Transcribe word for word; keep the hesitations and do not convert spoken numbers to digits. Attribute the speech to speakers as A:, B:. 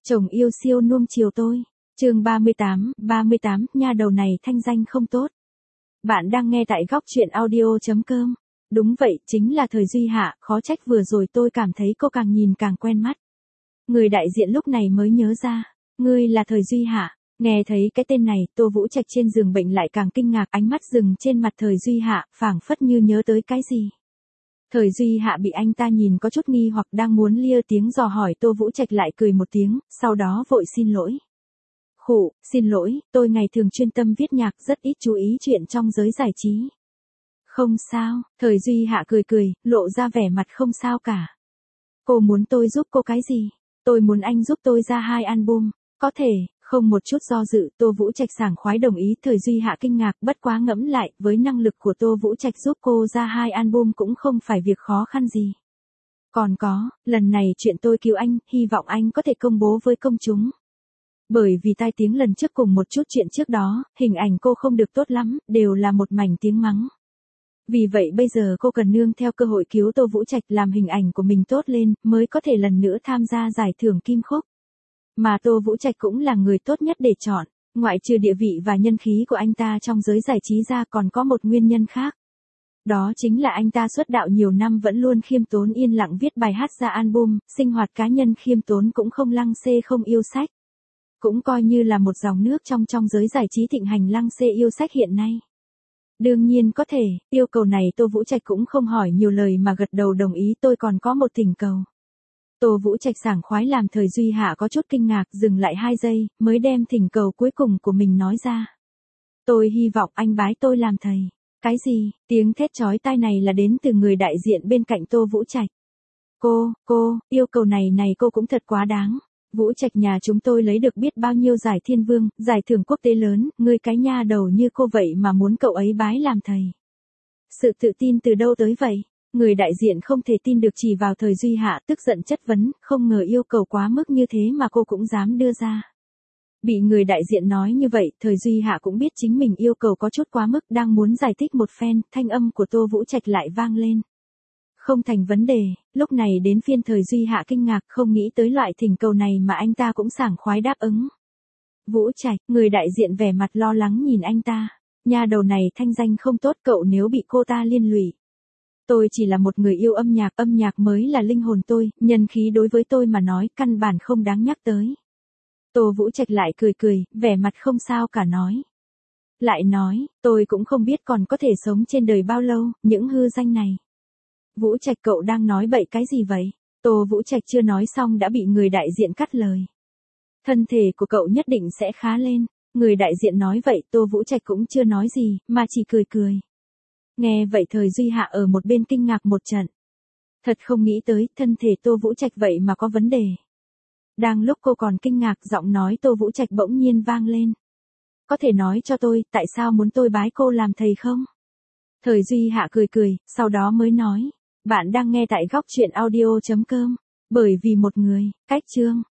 A: Chồng yêu siêu nuông chiều tôi. Chương ba mươi tám, ba mươi tám, nha đầu này thanh danh không tốt. Bạn đang nghe tại góc truyện audio chấm com. Đúng vậy, chính là Thời Duy Hạ, khó trách vừa rồi tôi cảm thấy cô càng nhìn càng quen mắt. Người đại diện lúc này mới nhớ ra, ngươi là Thời Duy Hạ. Nghe thấy cái tên này, Tô Vũ Trạch trên giường bệnh lại càng kinh ngạc, ánh mắt dừng trên mặt Thời Duy Hạ, phảng phất như nhớ tới cái gì. Thời Duy Hạ bị anh ta nhìn có chút nghi hoặc đang muốn lia tiếng dò hỏi, Tô Vũ Trạch lại cười một tiếng, sau đó vội xin lỗi. Khụ, xin lỗi, tôi ngày thường chuyên tâm viết nhạc, rất ít chú ý chuyện trong giới giải trí. Không sao, Thời Duy Hạ cười cười, lộ ra vẻ mặt không sao cả. Cô muốn tôi giúp cô cái gì? Tôi muốn anh giúp tôi ra hai album, có thể. Không một chút do dự, Tô Vũ Trạch sảng khoái đồng ý. Thời Duy Hạ kinh ngạc, bất quá ngẫm lại, với năng lực của Tô Vũ Trạch giúp cô ra hai album cũng không phải việc khó khăn gì. Còn có, lần này chuyện tôi cứu anh, hy vọng anh có thể công bố với công chúng. Bởi vì tai tiếng lần trước cùng một chút chuyện trước đó, hình ảnh cô không được tốt lắm, đều là một mảnh tiếng mắng. Vì vậy bây giờ cô cần nương theo cơ hội cứu Tô Vũ Trạch, làm hình ảnh của mình tốt lên, mới có thể lần nữa tham gia giải thưởng Kim Khúc. Mà Tô Vũ Trạch cũng là người tốt nhất để chọn, ngoại trừ địa vị và nhân khí của anh ta trong giới giải trí ra còn có một nguyên nhân khác. Đó chính là anh ta xuất đạo nhiều năm vẫn luôn khiêm tốn yên lặng viết bài hát ra album, sinh hoạt cá nhân khiêm tốn cũng không lăng xê không yêu sách. Cũng coi như là một dòng nước trong trong giới giải trí thịnh hành lăng xê yêu sách hiện nay. Đương nhiên có thể, yêu cầu này Tô Vũ Trạch cũng không hỏi nhiều lời mà gật đầu đồng ý. Tôi còn có một thỉnh cầu. Tô Vũ Trạch sảng khoái làm Thời Duy Hạ có chút kinh ngạc, dừng lại hai giây, mới đem thỉnh cầu cuối cùng của mình nói ra. Tôi hy vọng anh bái tôi làm thầy. Cái gì? Tiếng thét chói tai này là đến từ người đại diện bên cạnh Tô Vũ Trạch. Cô, cô, yêu cầu này này cô cũng thật quá đáng. Vũ Trạch nhà chúng tôi lấy được biết bao nhiêu giải thiên vương, giải thưởng quốc tế lớn, ngươi cái nha đầu như cô vậy mà muốn cậu ấy bái làm thầy. Sự tự tin từ đâu tới vậy? Người đại diện không thể tin được, chỉ vào Thời Duy Hạ tức giận chất vấn, không ngờ yêu cầu quá mức như thế mà cô cũng dám đưa ra. Bị người đại diện nói như vậy, Thời Duy Hạ cũng biết chính mình yêu cầu có chút quá mức, đang muốn giải thích một phen, thanh âm của Tô Vũ Trạch lại vang lên. Không thành vấn đề. Lúc này đến phiên Thời Duy Hạ kinh ngạc, không nghĩ tới loại thỉnh cầu này mà anh ta cũng sảng khoái đáp ứng. Vũ Trạch, người đại diện vẻ mặt lo lắng nhìn anh ta. Nha đầu này thanh danh không tốt, cậu nếu bị cô ta liên lụy. Tôi chỉ là một người yêu âm nhạc, âm nhạc mới là linh hồn tôi, nhân khí đối với tôi mà nói căn bản không đáng nhắc tới. Tô Vũ Trạch lại cười cười, vẻ mặt không sao cả nói. Lại nói, tôi cũng không biết còn có thể sống trên đời bao lâu, những hư danh này. Vũ Trạch, cậu đang nói bậy cái gì vậy? Tô Vũ Trạch chưa nói xong đã bị người đại diện cắt lời. Thân thể của cậu nhất định sẽ khá lên. Người đại diện nói vậy, Tô Vũ Trạch cũng chưa nói gì, mà chỉ cười cười. Nghe vậy Thời Duy Hạ ở một bên kinh ngạc một trận. Thật không nghĩ tới, thân thể Tô Vũ Trạch vậy mà có vấn đề. Đang lúc cô còn kinh ngạc, giọng nói Tô Vũ Trạch bỗng nhiên vang lên. Có thể nói cho tôi, tại sao muốn tôi bái cô làm thầy không? Thời Duy Hạ cười cười, sau đó mới nói. Bạn đang nghe tại góc truyện audio chấm com. Bởi vì một người, cách chương.